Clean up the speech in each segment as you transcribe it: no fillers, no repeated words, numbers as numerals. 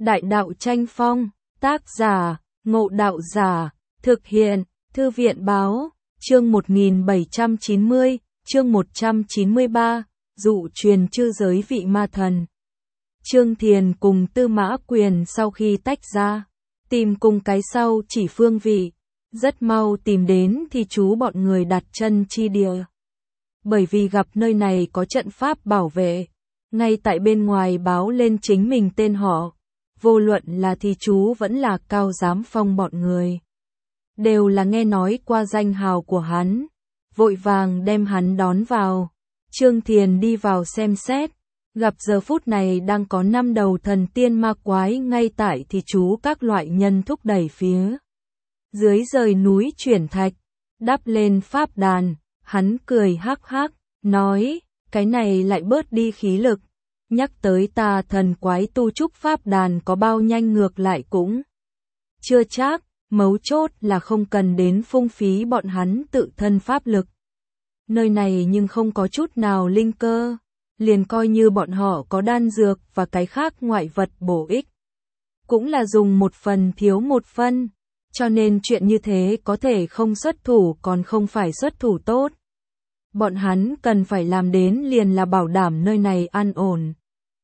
Đại đạo tranh phong, tác giả, Ngộ Đạo Giả, thực hiện, Thư viện Báo, chương 1790, chương 193, dụ truyền chư giới vị ma thần. Trương Thiền cùng Tư Mã Quyền sau khi tách ra, tìm cùng cái sau chỉ phương vị, rất mau tìm đến thì chú bọn người đặt chân chi địa. Bởi vì gặp nơi này có trận pháp bảo vệ, ngay tại bên ngoài báo lên chính mình tên họ, vô luận là thì chú vẫn là Cao Giám Phong bọn người. Đều là nghe nói qua danh hào của hắn, vội vàng đem hắn đón vào. Trương Thiền đi vào xem xét, gặp giờ phút này đang có 5 đầu thần tiên ma quái ngay tại thì chú các loại nhân thúc đẩy phía dưới rời núi chuyển thạch, đắp lên pháp đàn. Hắn cười hắc hắc, nói, cái này lại bớt đi khí lực, nhắc tới ta thần quái tu trúc pháp đàn có bao nhanh ngược lại cũng chưa chắc, mấu chốt là không cần đến phung phí bọn hắn tự thân pháp lực. Nơi này nhưng không có chút nào linh cơ, liền coi như bọn họ có đan dược và cái khác ngoại vật bổ ích, cũng là dùng một phần thiếu một phân. Cho nên chuyện như thế có thể không xuất thủ còn không phải xuất thủ tốt. Bọn hắn cần phải làm đến liền là bảo đảm nơi này an ổn.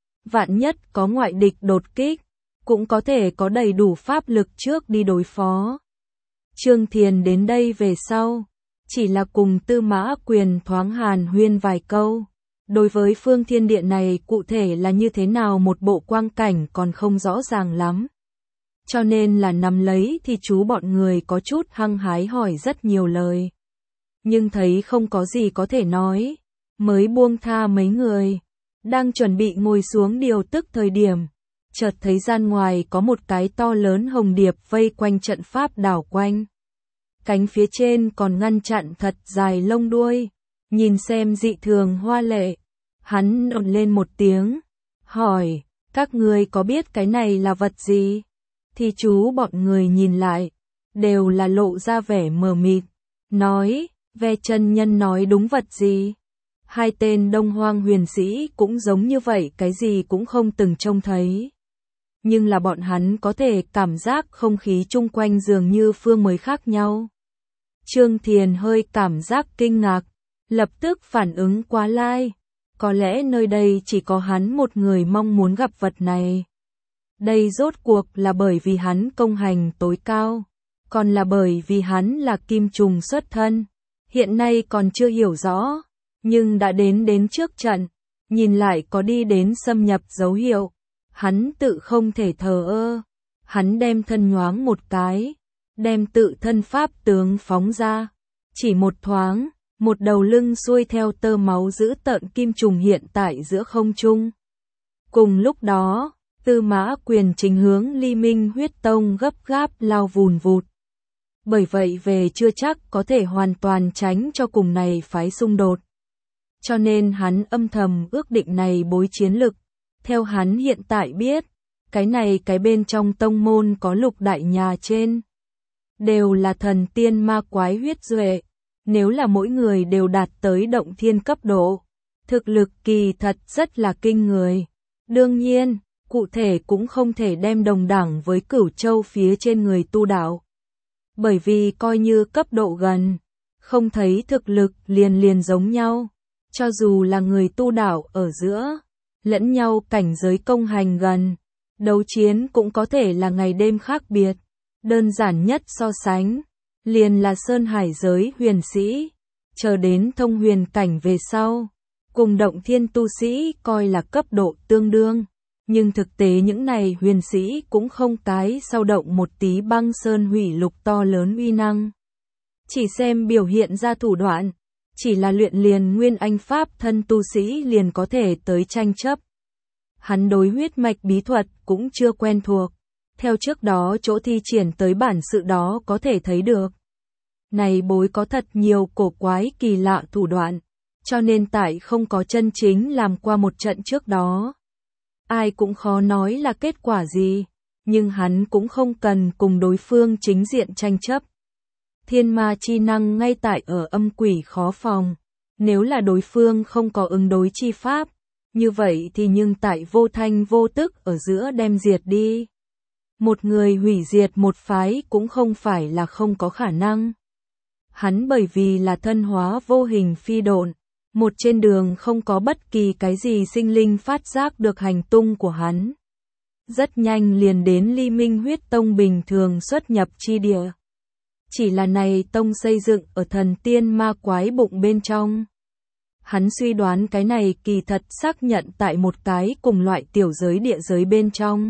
Vạn nhất có ngoại địch đột kích, cũng có thể có đầy đủ pháp lực trước đi đối phó. Trương Thiền đến đây về sau, chỉ là cùng Tư Mã Quyền thoáng hàn huyên vài câu. Đối với phương thiên địa này cụ thể là như thế nào một bộ quang cảnh còn không rõ ràng lắm. Cho nên là nắm lấy thì chú bọn người có chút hăng hái hỏi rất nhiều lời. Nhưng thấy không có gì có thể nói, mới buông tha mấy người. Đang chuẩn bị ngồi xuống điều tức thời điểm, chợt thấy gian ngoài có một cái to lớn hồng điệp vây quanh trận pháp đảo quanh. Cánh phía trên còn ngăn chặn thật dài lông đuôi, nhìn xem dị thường hoa lệ. Hắn nộn lên một tiếng, hỏi, các ngươi có biết cái này là vật gì? Thì chú bọn người nhìn lại, đều là lộ ra vẻ mờ mịt, nói, Ve chân nhân nói đúng vật gì? Hai tên Đông Hoang huyền sĩ cũng giống như vậy, cái gì cũng không từng trông thấy. Nhưng là bọn hắn có thể cảm giác không khí chung quanh dường như phương mới khác nhau. Trương Thiền hơi cảm giác kinh ngạc, lập tức phản ứng quá lai. Có lẽ nơi đây chỉ có hắn một người mong muốn gặp vật này. Đây rốt cuộc là bởi vì hắn công hành tối cao, còn là bởi vì hắn là kim trùng xuất thân. Hiện nay còn chưa hiểu rõ, nhưng đã đến trước trận, nhìn lại có đi đến xâm nhập dấu hiệu. Hắn tự không thể thờ ơ, hắn đem thân nhoáng một cái, đem tự thân pháp tướng phóng ra. Chỉ một thoáng, một đầu lưng xuôi theo tơ máu dữ tợn kim trùng hiện tại giữa không trung. Cùng lúc đó, Tư Mã Quyền chính hướng Ly Minh Huyết Tông gấp gáp lao vùn vụt. Bởi vậy về chưa chắc có thể hoàn toàn tránh cho cùng này phái xung đột. Cho nên hắn âm thầm ước định này bối chiến lực. Theo hắn hiện tại biết, cái này cái bên trong tông môn có lục đại nhà trên. Đều là thần tiên ma quái huyết duệ. Nếu là mỗi người đều đạt tới động thiên cấp độ, thực lực kỳ thật rất là kinh người. Đương nhiên, cụ thể cũng không thể đem đồng đẳng với Cửu Châu phía trên người tu đạo. Bởi vì coi như cấp độ gần, không thấy thực lực liền giống nhau. Cho dù là người tu đạo ở giữa, lẫn nhau cảnh giới công hành gần, đấu chiến cũng có thể là ngày đêm khác biệt. Đơn giản nhất so sánh, liền là Sơn Hải giới huyền sĩ, chờ đến thông huyền cảnh về sau, cùng động thiên tu sĩ coi là cấp độ tương đương. Nhưng thực tế những này huyền sĩ cũng không cái sau động một tí băng sơn hủy lục to lớn uy năng. Chỉ xem biểu hiện ra thủ đoạn, chỉ là luyện liền nguyên anh pháp thân tu sĩ liền có thể tới tranh chấp. Hắn đối huyết mạch bí thuật cũng chưa quen thuộc, theo trước đó chỗ thi triển tới bản sự đó có thể thấy được. Này bối có thật nhiều cổ quái kỳ lạ thủ đoạn, cho nên tại không có chân chính làm qua một trận trước đó. Ai cũng khó nói là kết quả gì, nhưng hắn cũng không cần cùng đối phương chính diện tranh chấp. Thiên ma chi năng ngay tại ở âm quỷ khó phòng, nếu là đối phương không có ứng đối chi pháp, như vậy thì nhưng tại vô thanh vô tức ở giữa đem diệt đi. Một người hủy diệt một phái cũng không phải là không có khả năng. Hắn bởi vì là thân hóa vô hình phi độn, một trên đường không có bất kỳ cái gì sinh linh phát giác được hành tung của hắn. Rất nhanh liền đến Ly Minh Huyết Tông bình thường xuất nhập chi địa. Chỉ là này tông xây dựng ở thần tiên ma quái bụng bên trong. Hắn suy đoán cái này kỳ thật xác nhận tại một cái cùng loại tiểu giới địa giới bên trong.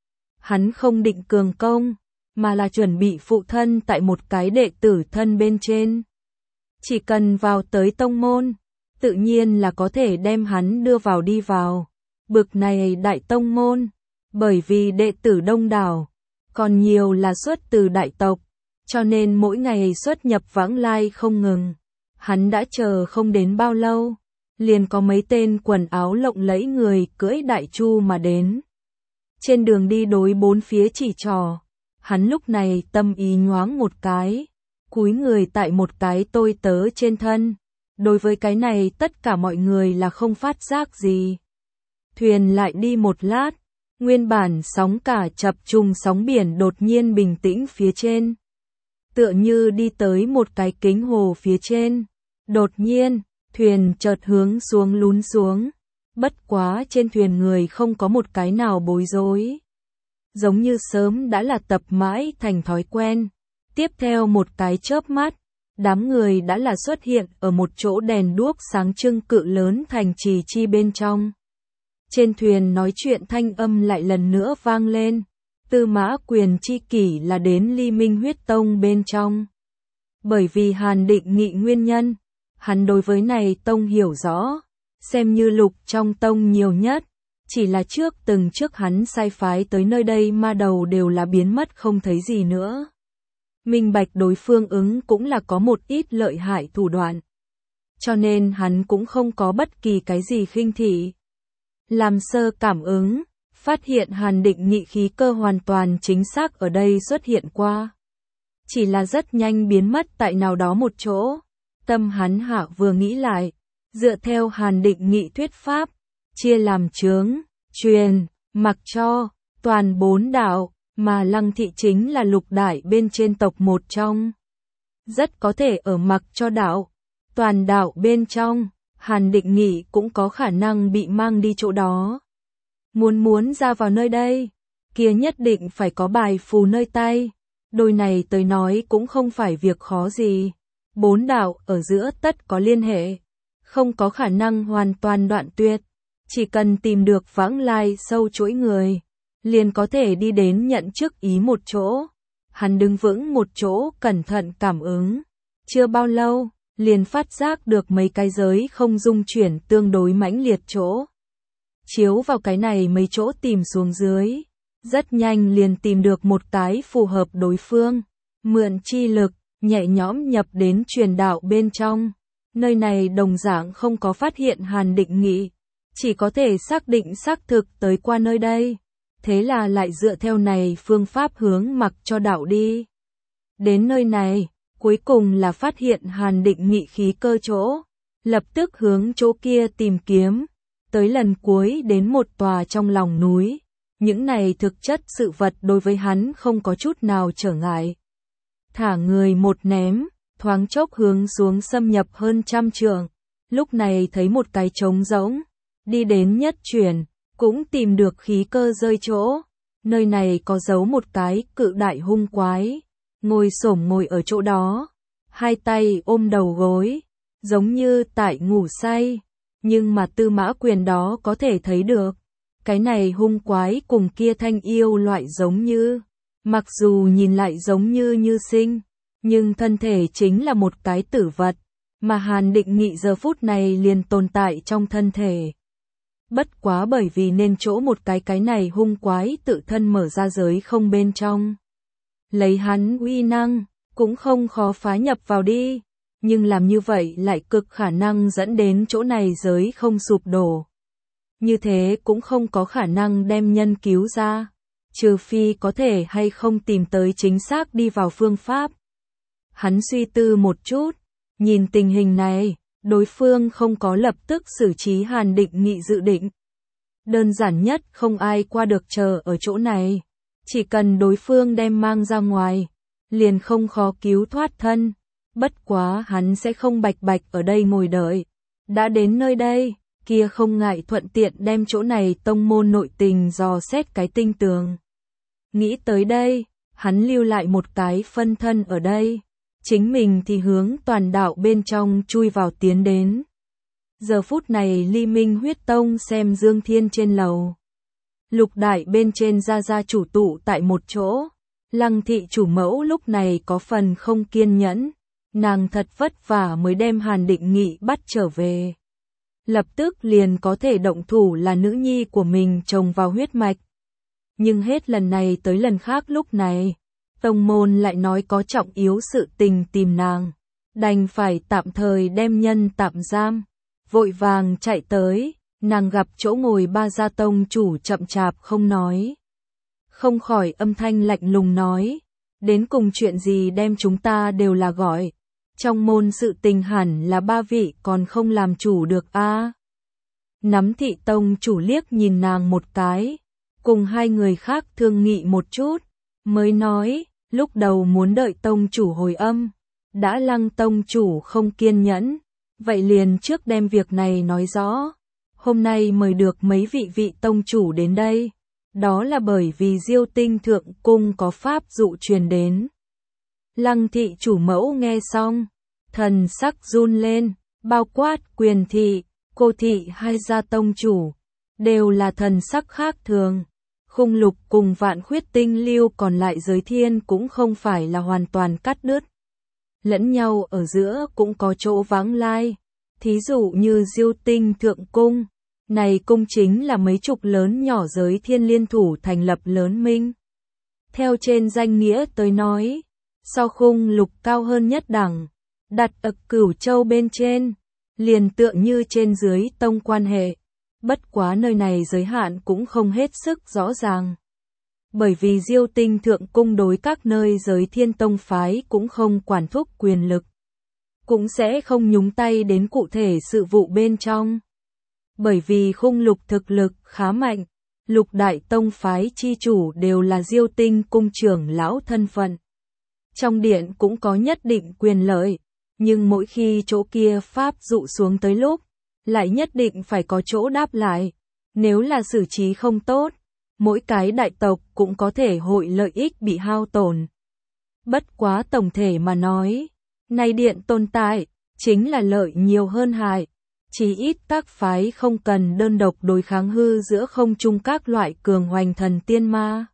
Hắn không định cường công, mà là chuẩn bị phụ thân tại một cái đệ tử thân bên trên. Chỉ cần vào tới tông môn, tự nhiên là có thể đem hắn đưa vào đi vào. Bực này đại tông môn, bởi vì đệ tử đông đảo, còn nhiều là xuất từ đại tộc, cho nên mỗi ngày xuất nhập vãng lai không ngừng. Hắn đã chờ không đến bao lâu, liền có mấy tên quần áo lộng lẫy người cưỡi đại chu mà đến. Trên đường đi đối bốn phía chỉ trò, hắn lúc này tâm ý nhoáng một cái, cúi người tại một cái tôi tớ trên thân. Đối với cái này tất cả mọi người là không phát giác gì. Thuyền lại đi một lát, nguyên bản sóng cả chập trùng sóng biển đột nhiên bình tĩnh phía trên. Tựa như đi tới một cái kính hồ phía trên. Đột nhiên, thuyền chợt hướng xuống lún xuống. Bất quá trên thuyền người không có một cái nào bối rối. Giống như sớm đã là tập mãi thành thói quen. Tiếp theo một cái chớp mắt, đám người đã là xuất hiện ở một chỗ đèn đuốc sáng trưng cự lớn thành trì chi bên trong. Trên thuyền nói chuyện thanh âm lại lần nữa vang lên. Tư Mã Quyền chi kỷ là đến Ly Minh Huyết Tông bên trong. Bởi vì Hàn Định Nghị nguyên nhân, hắn đối với này tông hiểu rõ, xem như lục trong tông nhiều nhất. Chỉ là trước hắn sai phái tới nơi đây ma đầu đều là biến mất không thấy gì nữa. Minh bạch đối phương ứng cũng là có một ít lợi hại thủ đoạn. Cho nên hắn cũng không có bất kỳ cái gì khinh thị. Làm sơ cảm ứng, phát hiện Hàn Định Nghị khí cơ hoàn toàn chính xác ở đây xuất hiện qua. Chỉ là rất nhanh biến mất tại nào đó một chỗ. Tâm hắn hạ vừa nghĩ lại, dựa theo Hàn Định Nghị thuyết pháp, chia làm chướng, truyền, mặc cho, toàn 4 đạo, mà Lăng Thị chính là lục đại bên trên tộc một trong. Rất có thể ở mặc cho đạo, toàn đạo bên trong, Hàn Định Nghị cũng có khả năng bị mang đi chỗ đó. Muốn ra vào nơi đây, kia nhất định phải có bài phù nơi tay. Đôi này tới nói cũng không phải việc khó gì. 4 đạo ở giữa tất có liên hệ, không có khả năng hoàn toàn đoạn tuyệt. Chỉ cần tìm được vãng lai sâu chuỗi người, liền có thể đi đến nhận trước ý một chỗ. Hắn đứng vững một chỗ cẩn thận cảm ứng. Chưa bao lâu, liền phát giác được mấy cái giới không dung chuyển tương đối mãnh liệt chỗ. Chiếu vào cái này mấy chỗ tìm xuống dưới. Rất nhanh liền tìm được một cái phù hợp đối phương. Mượn chi lực, nhẹ nhõm nhập đến truyền đạo bên trong. Nơi này đồng dạng không có phát hiện Hàn Định Nghị. Chỉ có thể xác định xác thực tới qua nơi đây. Thế là lại dựa theo này phương pháp hướng mặc cho đạo đi. Đến nơi này, cuối cùng là phát hiện Hàn Định Nghị khí cơ chỗ. Lập tức hướng chỗ kia tìm kiếm. Tới lần cuối đến một tòa trong lòng núi. Những này thực chất sự vật đối với hắn không có chút nào trở ngại. Thả người một ném, thoáng chốc hướng xuống xâm nhập hơn 100 trượng. Lúc này thấy một cái trống rỗng. Đi đến nhất chuyển, cũng tìm được khí cơ rơi chỗ. Nơi này có giấu một cái cự đại hung quái. Ngồi xổm ngồi ở chỗ đó. Hai tay ôm đầu gối. Giống như tại ngủ say. Nhưng mà Tư Mã Quyền đó có thể thấy được. Cái này hung quái cùng kia thanh yêu loại giống như. Mặc dù nhìn lại giống như sinh. Nhưng thân thể chính là một cái tử vật. Mà Hàn Định Nghị giờ phút này liền tồn tại trong thân thể. Bất quá bởi vì nên chỗ một cái này hung quái tự thân mở ra giới không bên trong. Lấy hắn uy năng, cũng không khó phá nhập vào đi. Nhưng làm như vậy lại cực khả năng dẫn đến chỗ này giới không sụp đổ. Như thế cũng không có khả năng đem nhân cứu ra. Trừ phi có thể hay không tìm tới chính xác đi vào phương pháp. Hắn suy tư một chút, nhìn tình hình này, đối phương không có lập tức xử trí Hàn Định Nghị dự định. Đơn giản nhất không ai qua được chờ ở chỗ này. Chỉ cần đối phương đem mang ra ngoài, liền không khó cứu thoát thân. Bất quá hắn sẽ không bạch bạch ở đây ngồi đợi. Đã đến nơi đây, kia không ngại thuận tiện đem chỗ này tông môn nội tình dò xét cái tinh tường. Nghĩ tới đây, hắn lưu lại một cái phân thân ở đây. Chính mình thì hướng toàn đạo bên trong chui vào tiến đến. Giờ phút này Ly Minh Huyết Tông xem Dương Thiên trên lầu. Lục đại bên trên gia chủ tụ tại một chỗ. Lăng thị chủ mẫu lúc này có phần không kiên nhẫn. Nàng thật vất vả mới đem Hàn Định Nghị bắt trở về. Lập tức liền có thể động thủ là nữ nhi của mình trồng vào huyết mạch. Nhưng hết lần này tới lần khác lúc này, tông môn lại nói có trọng yếu sự tình tìm nàng. Đành phải tạm thời đem nhân tạm giam. Vội vàng chạy tới, nàng gặp chỗ ngồi Ba Gia tông chủ chậm chạp không nói. Không khỏi âm thanh lạnh lùng nói, đến cùng chuyện gì đem chúng ta đều là gọi. Trong môn sự tình hẳn là ba vị còn không làm chủ được a. Nắm thị tông chủ liếc nhìn nàng một cái, cùng hai người khác thương nghị một chút, mới nói, lúc đầu muốn đợi tông chủ hồi âm, đã Lăng tông chủ không kiên nhẫn, vậy liền trước đem việc này nói rõ. Hôm nay mời được mấy vị tông chủ đến đây, đó là bởi vì Diêu Tinh Thượng Cung có pháp dụ truyền đến. Lăng thị chủ mẫu nghe xong, thần sắc run lên, bao quát Quyền thị, Cô thị hai gia tông chủ, đều là thần sắc khác thường. Khung Lục cùng Vạn Khuyết Tinh Lưu còn lại giới thiên cũng không phải là hoàn toàn cắt đứt. Lẫn nhau ở giữa cũng có chỗ vắng lai. Thí dụ như Diêu Tinh Thượng Cung, này cung chính là mấy chục lớn nhỏ giới thiên liên thủ thành lập lớn minh. Theo trên danh nghĩa tới nói, sau Khung Lục cao hơn nhất đẳng, đặt ở Cửu Châu bên trên, liền tựa như trên dưới tông quan hệ. Bất quá nơi này giới hạn cũng không hết sức rõ ràng. Bởi vì Diêu Tinh Thượng Cung đối các nơi giới thiên tông phái cũng không quản thúc quyền lực. Cũng sẽ không nhúng tay đến cụ thể sự vụ bên trong. Bởi vì Khung Lục thực lực khá mạnh, lục đại tông phái chi chủ đều là Diêu Tinh cung trưởng lão thân phận. Trong điện cũng có nhất định quyền lợi, nhưng mỗi khi chỗ kia pháp dụ xuống tới lúc, lại nhất định phải có chỗ đáp lại. Nếu là xử trí không tốt, mỗi cái đại tộc cũng có thể hội lợi ích bị hao tổn. Bất quá tổng thể mà nói, nay điện tồn tại, chính là lợi nhiều hơn hại. Chỉ ít các phái không cần đơn độc đối kháng hư giữa không trung các loại cường hoành thần tiên ma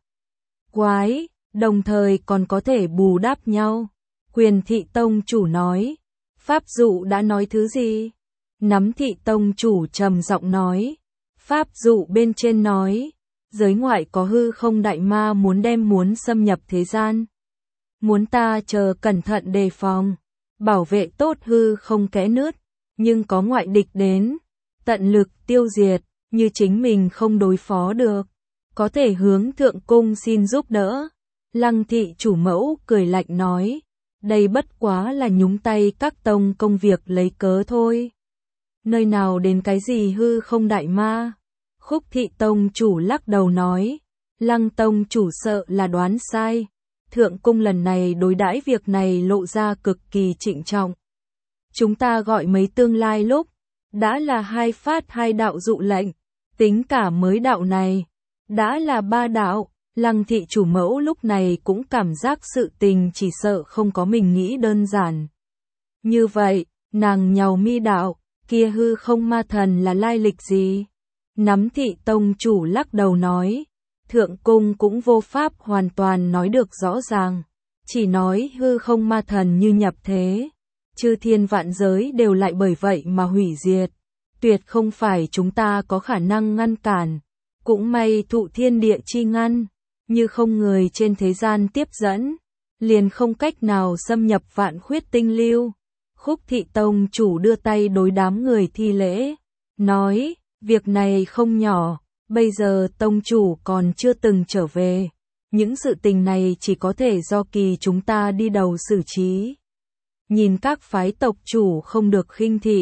quái, đồng thời còn có thể bù đắp nhau. Quyền thị tông chủ nói, pháp dụ đã nói thứ gì? Nắm thị tông chủ trầm giọng nói, pháp dụ bên trên nói, giới ngoại có hư không đại ma muốn xâm nhập thế gian. Muốn ta chờ cẩn thận đề phòng, bảo vệ tốt hư không kẽ nứt, nhưng có ngoại địch đến, tận lực tiêu diệt, như chính mình không đối phó được, có thể hướng thượng cung xin giúp đỡ. Lăng thị chủ mẫu cười lạnh nói, đây bất quá là nhúng tay các tông công việc lấy cớ thôi. Nơi nào đến cái gì hư không đại ma? Khúc thị tông chủ lắc đầu nói, Lăng tông chủ sợ là đoán sai. Thượng cung lần này đối đãi việc này lộ ra cực kỳ trịnh trọng. Chúng ta gọi mấy tương lai lúc, đã là hai phát hai đạo dụ lệnh, tính cả mới đạo này, đã là ba đạo. Lăng thị chủ mẫu lúc này cũng cảm giác sự tình chỉ sợ không có mình nghĩ đơn giản. Như vậy, nàng nhàu mi đạo, kia hư không ma thần là lai lịch gì? Nắm thị tông chủ lắc đầu nói, thượng cung cũng vô pháp hoàn toàn nói được rõ ràng, chỉ nói hư không ma thần như nhập thế, chư thiên vạn giới đều lại bởi vậy mà hủy diệt, tuyệt không phải chúng ta có khả năng ngăn cản, cũng may thụ thiên địa chi ngăn, như không người trên thế gian tiếp dẫn, liền không cách nào xâm nhập Vạn Khuyết Tinh Lưu. Khúc thị tông chủ đưa tay đối đám người thi lễ, nói, việc này không nhỏ, bây giờ tông chủ còn chưa từng trở về, những sự tình này chỉ có thể do kỳ chúng ta đi đầu xử trí. Nhìn các phái tộc chủ không được khinh thị,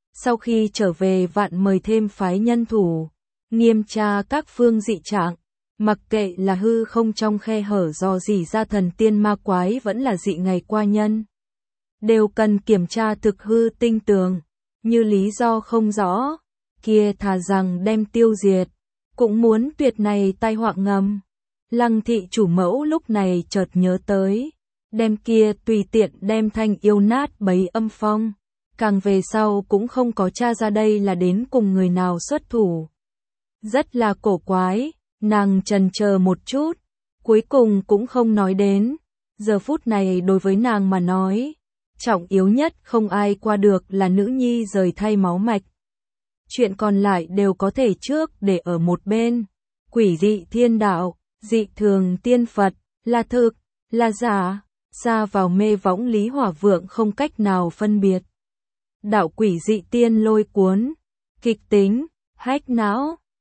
Sau khi trở về vạn mời thêm phái nhân thủ, nghiêm tra các phương dị trạng, mặc kệ là hư không trong khe hở do gì ra thần tiên ma quái vẫn là dị ngày qua nhân. Đều cần kiểm tra thực hư tinh tường, như lý do không rõ, kia thà rằng đem tiêu diệt, cũng muốn tuyệt này tai họa ngầm. Lăng thị chủ mẫu lúc này chợt nhớ tới, đem kia tùy tiện đem thanh yêu nát bấy âm phong, càng về sau cũng không có tra ra đây là đến cùng người nào xuất thủ. Rất là cổ quái, nàng chần chờ một chút, cuối cùng cũng không nói đến, giờ phút này đối với nàng mà nói, trọng yếu nhất không ai qua được là nữ nhi rời thay máu mạch. Chuyện còn lại đều có thể trước để ở một bên, quỷ dị thiên đạo, dị thường tiên Phật, là thực, là giả, xa vào mê võng Lý Hỏa Vượng không cách nào phân biệt. Đạo quỷ dị tiên lôi cuốn, kịch tính, hách não.